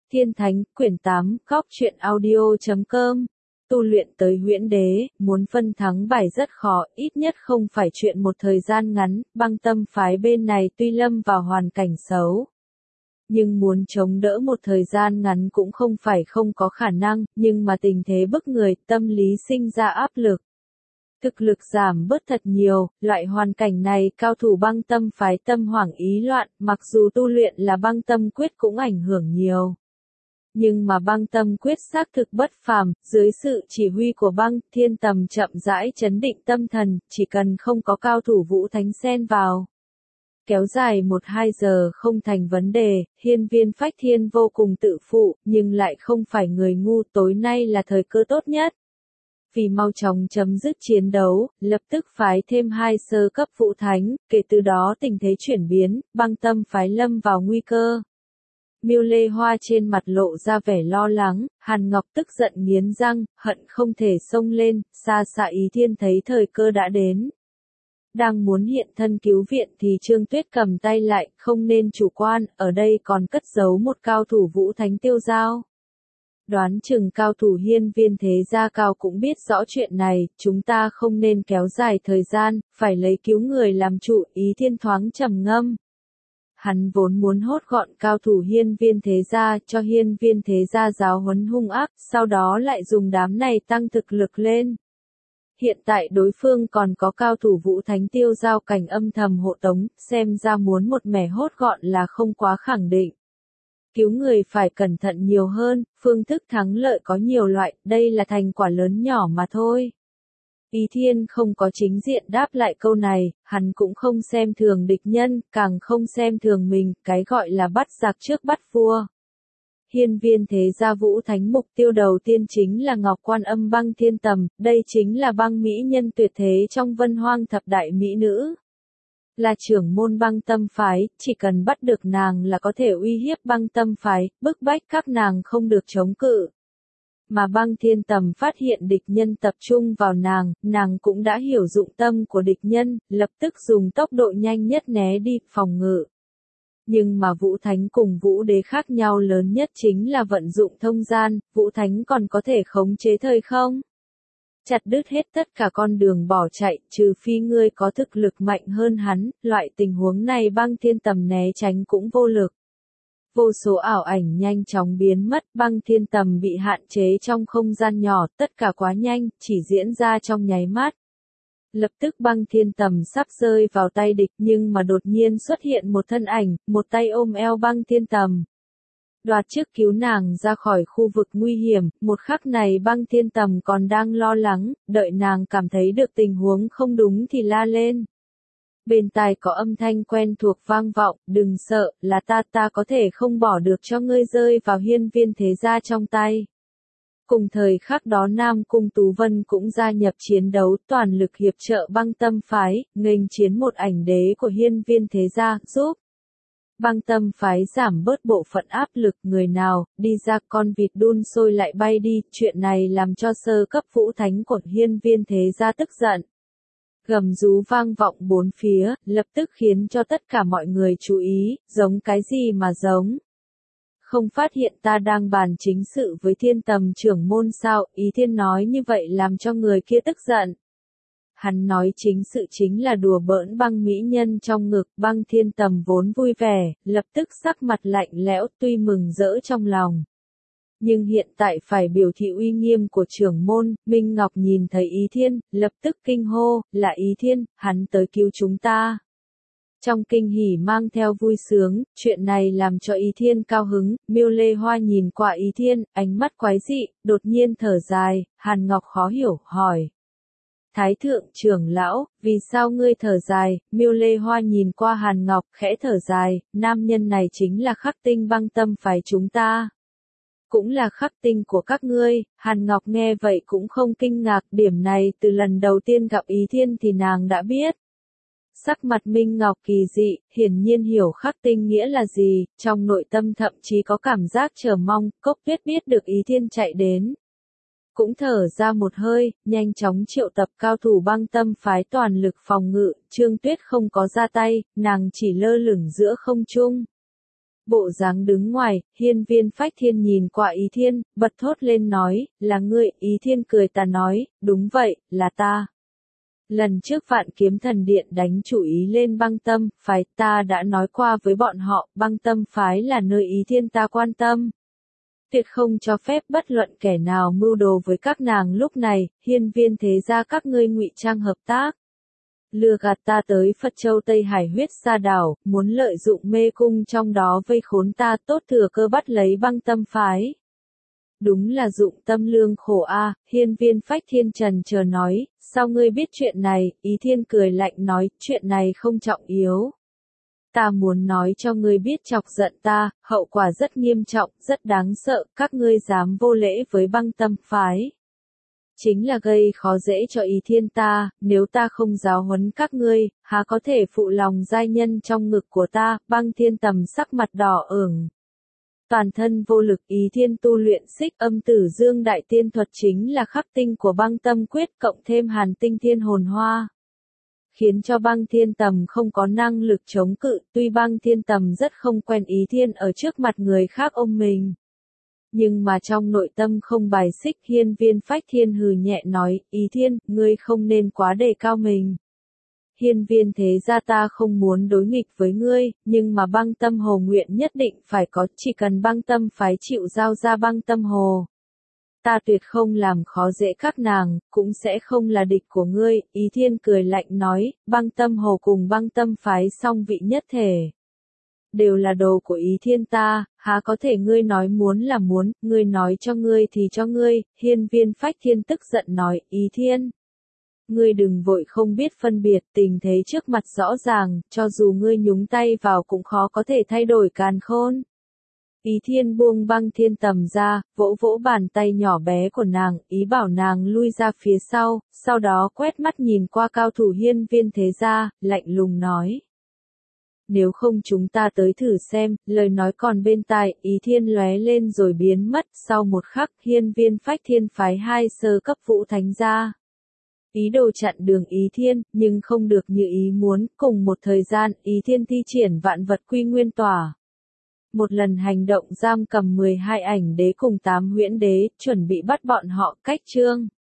Thiên Thánh, quyển 8, Góc truyện audio.com. Tu luyện tới huyễn đế, muốn phân thắng bại rất khó, ít nhất không phải chuyện một thời gian ngắn, Băng Tâm phái bên này tuy lâm vào hoàn cảnh xấu. Nhưng muốn chống đỡ một thời gian ngắn cũng không phải không có khả năng, nhưng mà tình thế bức người, tâm lý sinh ra áp lực. Thực lực giảm bớt thật nhiều, loại hoàn cảnh này cao thủ Băng Tâm phái tâm hoảng ý loạn, mặc dù tu luyện là Băng Tâm quyết cũng ảnh hưởng nhiều. Nhưng mà Băng Tâm quyết xác thực bất phàm, dưới sự chỉ huy của Băng Thiên Tầm chậm rãi chấn định tâm thần, chỉ cần không có cao thủ Vũ Thánh xen vào. Kéo dài 1-2 giờ không thành vấn đề, Hiên Viên Phách Thiên vô cùng tự phụ, nhưng lại không phải người ngu, tối nay là thời cơ tốt nhất. Vì mau chóng chấm dứt chiến đấu, lập tức phái thêm 2 sơ cấp Vũ Thánh, kể từ đó tình thế chuyển biến, Băng Tâm phái lâm vào nguy cơ. Miêu Lê Hoa trên mặt lộ ra vẻ lo lắng, Hàn Ngọc tức giận nghiến răng, hận không thể xông lên, xa xa Ý Thiên thấy thời cơ đã đến. Đang muốn hiện thân cứu viện thì Trương Tuyết cầm tay lại, không nên chủ quan, ở đây còn cất giấu một cao thủ Vũ Thánh Tiêu Giao. Đoán chừng cao thủ Hiên Viên thế gia cao cũng biết rõ chuyện này, chúng ta không nên kéo dài thời gian, phải lấy cứu người làm trụ, Ý Thiên thoáng trầm ngâm. Hắn vốn muốn hốt gọn cao thủ Hiên Viên thế gia, cho Hiên Viên thế gia giáo huấn hung ác, sau đó lại dùng đám này tăng thực lực lên. Hiện tại đối phương còn có cao thủ Vũ Thánh Tiêu Giao cảnh âm thầm hộ tống, xem ra muốn một mẻ hốt gọn là không quá khẳng định. Cứu người phải cẩn thận nhiều hơn, phương thức thắng lợi có nhiều loại, đây là thành quả lớn nhỏ mà thôi. Ý Thiên không có chính diện đáp lại câu này, hắn cũng không xem thường địch nhân, càng không xem thường mình, cái gọi là bắt giặc trước bắt vua. Hiên Viên thế gia Vũ Thánh mục tiêu đầu tiên chính là Ngọc Quan Âm Băng Thiên Tầm, đây chính là băng mỹ nhân tuyệt thế trong Vân Hoang thập đại mỹ nữ. Là trưởng môn Băng Tâm phái, chỉ cần bắt được nàng là có thể uy hiếp Băng Tâm phái, bức bách các nàng không được chống cự. Mà Băng Thiên Tầm phát hiện địch nhân tập trung vào nàng cũng đã hiểu dụng tâm của địch nhân, lập tức dùng tốc độ nhanh nhất né đi, phòng ngự. Nhưng mà Vũ Thánh cùng Vũ Đế khác nhau lớn nhất chính là vận dụng thông gian, Vũ Thánh còn có thể khống chế thời không? Chặt đứt hết tất cả con đường bỏ chạy, trừ phi ngươi có thực lực mạnh hơn hắn, loại tình huống này Băng Thiên Tầm né tránh cũng vô lực. Vô số ảo ảnh nhanh chóng biến mất, Băng Thiên Tầm bị hạn chế trong không gian nhỏ, tất cả quá nhanh, chỉ diễn ra trong nháy mắt. Lập tức Băng Thiên Tầm sắp rơi vào tay địch nhưng mà đột nhiên xuất hiện một thân ảnh, một tay ôm eo Băng Thiên Tầm. Đoạt trước cứu nàng ra khỏi khu vực nguy hiểm, một khắc này Băng Thiên Tầm còn đang lo lắng, đợi nàng cảm thấy được tình huống không đúng thì la lên. Bên tai có âm thanh quen thuộc vang vọng, đừng sợ, là ta có thể không bỏ được cho ngươi rơi vào Hiên Viên thế gia trong tay. Cùng thời khắc đó Nam Cung Tú Vân cũng gia nhập chiến đấu, toàn lực hiệp trợ Băng Tâm phái, nghênh chiến một ảnh đế của Hiên Viên thế gia, giúp Băng Tâm phái giảm bớt bộ phận áp lực, người nào đi ra con vịt đun sôi lại bay đi, chuyện này làm cho sơ cấp Vũ Thánh của Hiên Viên thế gia tức giận. Gầm rú vang vọng bốn phía, lập tức khiến cho tất cả mọi người chú ý, giống cái gì mà giống? Không phát hiện ta đang bàn chính sự với Thiên Tầm trưởng môn sao? Ý Thiên nói như vậy làm cho người kia tức giận. Hắn nói chính sự chính là đùa bỡn băng mỹ nhân trong ngực, Băng Thiên Tầm vốn vui vẻ, lập tức sắc mặt lạnh lẽo, tuy mừng rỡ trong lòng. Nhưng hiện tại phải biểu thị uy nghiêm của trưởng môn, Minh Ngọc nhìn thấy Ý Thiên, lập tức kinh hô, là Ý Thiên, hắn tới cứu chúng ta. Trong kinh hỉ mang theo vui sướng, chuyện này làm cho Ý Thiên cao hứng, Miêu Lê Hoa nhìn qua Ý Thiên, ánh mắt quái dị, đột nhiên thở dài, Hàn Ngọc khó hiểu, hỏi. Thái thượng trưởng lão, vì sao ngươi thở dài? Miêu Lê Hoa nhìn qua Hàn Ngọc, khẽ thở dài, nam nhân này chính là khắc tinh Băng Tâm phái chúng ta. Cũng là khắc tinh của các ngươi, Hàn Ngọc nghe vậy cũng không kinh ngạc, điểm này từ lần đầu tiên gặp Ý Thiên thì nàng đã biết. Sắc mặt Minh Ngọc kỳ dị, hiển nhiên hiểu khắc tinh nghĩa là gì, trong nội tâm thậm chí có cảm giác chờ mong, Cốc Tuyết biết được Ý Thiên chạy đến. Cũng thở ra một hơi, nhanh chóng triệu tập cao thủ Băng Tâm phái toàn lực phòng ngự, Trương Tuyết không có ra tay, nàng chỉ lơ lửng giữa không trung. Bộ dáng đứng ngoài, hiên viên phách thiên nhìn qua Ý Thiên, bật thốt lên nói, là ngươi. Ý Thiên cười ta nói, đúng vậy, là ta. Lần trước Vạn Kiếm Thần Điện đánh chủ ý lên Băng Tâm phái, ta đã nói qua với bọn họ, Băng Tâm phái là nơi Ý Thiên ta quan tâm. Tuyệt không cho phép bất luận kẻ nào mưu đồ với các nàng lúc này, hiên viên thế gia các ngươi ngụy trang hợp tác. Lừa gạt ta tới Phật Châu Tây Hải huyết sa đảo, muốn lợi dụng mê cung trong đó vây khốn ta, tốt thừa cơ bắt lấy Băng Tâm phái. Đúng là dụng tâm lương khổ a. Hiên viên phách thiên trần chờ nói, sao ngươi biết chuyện này? Ý Thiên cười lạnh nói, chuyện này không trọng yếu. Ta muốn nói cho ngươi biết chọc giận ta, hậu quả rất nghiêm trọng, rất đáng sợ, các ngươi dám vô lễ với Băng Tâm phái. Chính là gây khó dễ cho Ý Thiên ta, nếu ta không giáo huấn các ngươi, há có thể phụ lòng giai nhân trong ngực của ta. Băng Thiên Tầm sắc mặt đỏ ửng. Toàn thân vô lực. Ý Thiên tu luyện Xích Âm Tử Dương Đại Tiên thuật chính là khắc tinh của Băng Tâm quyết cộng thêm Hàn Tinh Thiên Hồn Hoa. Khiến cho Băng Thiên Tầm không có năng lực chống cự, tuy Băng Thiên Tầm rất không quen Ý Thiên ở trước mặt người khác ôm mình. Nhưng mà trong nội tâm không bài xích. Hiên viên phách thiên hừ nhẹ nói, Ý Thiên, ngươi không nên quá đề cao mình. Hiên viên thế gia ta không muốn đối nghịch với ngươi, nhưng mà Băng Tâm Hồ nguyện nhất định phải có, chỉ cần Băng Tâm phái chịu giao ra Băng Tâm Hồ. Ta tuyệt không làm khó dễ các nàng, cũng sẽ không là địch của ngươi. Ý Thiên cười lạnh nói, Băng Tâm Hồ cùng Băng Tâm phái song vị nhất thể. Đều là đồ của Ý Thiên ta, há có thể ngươi nói muốn là muốn, ngươi nói cho ngươi thì cho ngươi. Hiên viên phách thiên tức giận nói, Ý Thiên. Ngươi đừng vội không biết phân biệt, tình thế trước mặt rõ ràng, cho dù ngươi nhúng tay vào cũng khó có thể thay đổi càn khôn. Ý Thiên buông Băng Thiên Tầm ra, vỗ vỗ bàn tay nhỏ bé của nàng, ý bảo nàng lui ra phía sau đó quét mắt nhìn qua cao thủ hiên viên thế gia, lạnh lùng nói. Nếu không chúng ta tới thử xem. Lời nói còn bên tai, Ý Thiên lóe lên rồi biến mất. Sau một khắc, hiên viên phách thiên phái 2 sơ cấp vũ thánh ra. Ý đồ chặn đường Ý Thiên, nhưng không được như ý muốn. Cùng một thời gian, Ý Thiên thi triển vạn vật quy nguyên tỏa. Một lần hành động giam cầm 12 ảnh đế cùng 8 huyễn đế, chuẩn bị bắt bọn họ. Cách chương